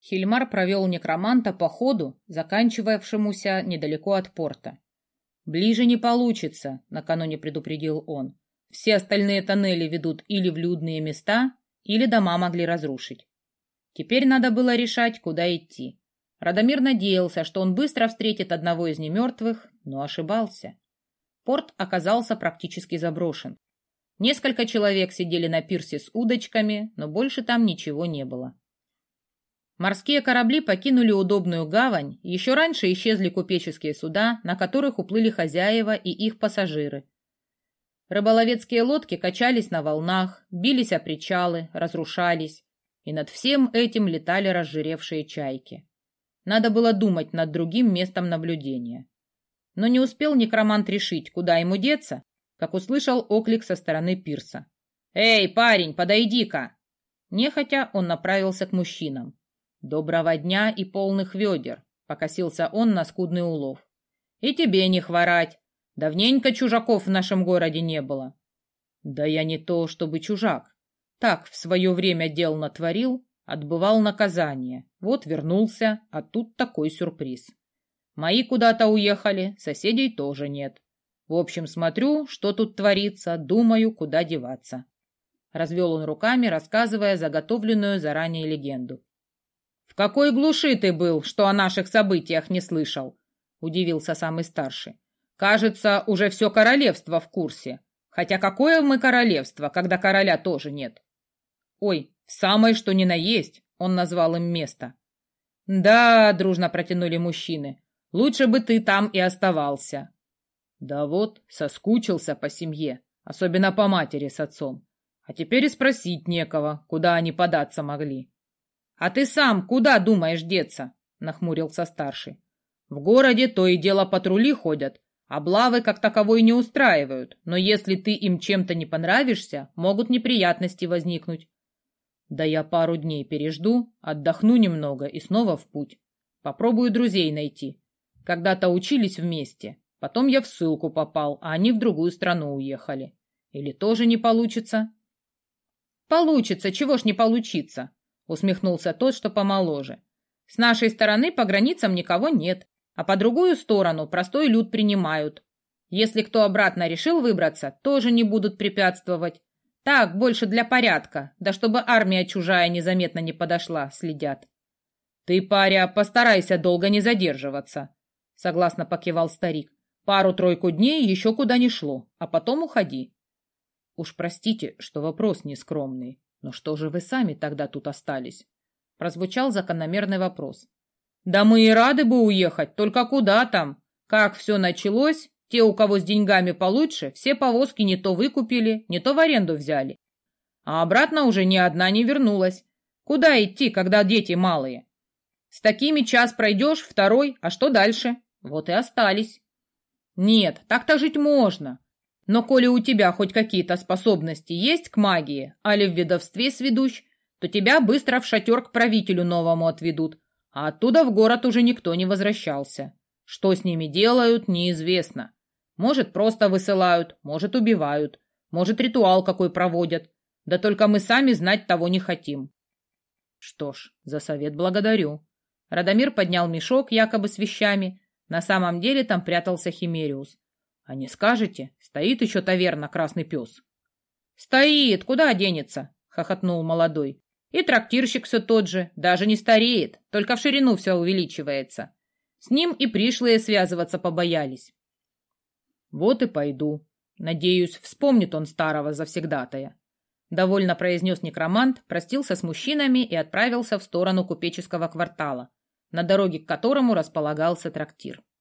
Хильмар провел некроманта по ходу, заканчивавшемуся недалеко от порта. «Ближе не получится», — накануне предупредил он. «Все остальные тоннели ведут или в людные места, или дома могли разрушить». Теперь надо было решать, куда идти. Радомир надеялся, что он быстро встретит одного из немертвых, но ошибался. Порт оказался практически заброшен. Несколько человек сидели на пирсе с удочками, но больше там ничего не было. Морские корабли покинули удобную гавань, еще раньше исчезли купеческие суда, на которых уплыли хозяева и их пассажиры. Рыболовецкие лодки качались на волнах, бились о причалы, разрушались, и над всем этим летали разжиревшие чайки. Надо было думать над другим местом наблюдения. Но не успел некромант решить, куда ему деться, как услышал оклик со стороны пирса. «Эй, парень, подойди-ка!» Нехотя он направился к мужчинам. «Доброго дня и полных ведер!» — покосился он на скудный улов. «И тебе не хворать! Давненько чужаков в нашем городе не было!» «Да я не то чтобы чужак. Так в свое время дел натворил, отбывал наказание. Вот вернулся, а тут такой сюрприз. Мои куда-то уехали, соседей тоже нет. В общем, смотрю, что тут творится, думаю, куда деваться». Развел он руками, рассказывая заготовленную заранее легенду. «В какой глуши ты был, что о наших событиях не слышал?» — удивился самый старший. «Кажется, уже все королевство в курсе. Хотя какое мы королевство, когда короля тоже нет?» «Ой, в самое что ни на есть», — он назвал им место. «Да», — дружно протянули мужчины, — «лучше бы ты там и оставался». «Да вот, соскучился по семье, особенно по матери с отцом. А теперь и спросить некого, куда они податься могли». «А ты сам куда думаешь деться?» — нахмурился старший. «В городе то и дело патрули ходят, облавы как таковой не устраивают, но если ты им чем-то не понравишься, могут неприятности возникнуть». «Да я пару дней пережду, отдохну немного и снова в путь. Попробую друзей найти. Когда-то учились вместе, потом я в ссылку попал, а они в другую страну уехали. Или тоже не получится?» «Получится, чего ж не получится?» — усмехнулся тот, что помоложе. «С нашей стороны по границам никого нет, а по другую сторону простой люд принимают. Если кто обратно решил выбраться, тоже не будут препятствовать. Так, больше для порядка, да чтобы армия чужая незаметно не подошла, следят». «Ты, паря, постарайся долго не задерживаться», — согласно покивал старик. «Пару-тройку дней еще куда ни шло, а потом уходи». «Уж простите, что вопрос нескромный. Но что же вы сами тогда тут остались?» Прозвучал закономерный вопрос. «Да мы и рады бы уехать, только куда там? Как все началось, те, у кого с деньгами получше, все повозки не то выкупили, не то в аренду взяли. А обратно уже ни одна не вернулась. Куда идти, когда дети малые? С такими час пройдешь, второй, а что дальше? Вот и остались». «Нет, так-то жить можно. Но коли у тебя хоть какие-то способности есть к магии, али в ведовстве сведущ, то тебя быстро в шатер к правителю новому отведут, а оттуда в город уже никто не возвращался. Что с ними делают, неизвестно. Может, просто высылают, может, убивают, может, ритуал какой проводят. Да только мы сами знать того не хотим». «Что ж, за совет благодарю». Радомир поднял мешок якобы с вещами. На самом деле там прятался Химериус. «А не скажете, стоит еще таверна «Красный пес»?» «Стоит, куда денется?» — хохотнул молодой. «И трактирщик все тот же, даже не стареет, только в ширину все увеличивается. С ним и пришлые связываться побоялись». «Вот и пойду. Надеюсь, вспомнит он старого завсегдатая», — довольно произнес некромант, простился с мужчинами и отправился в сторону купеческого квартала, на дороге к которому располагался трактир.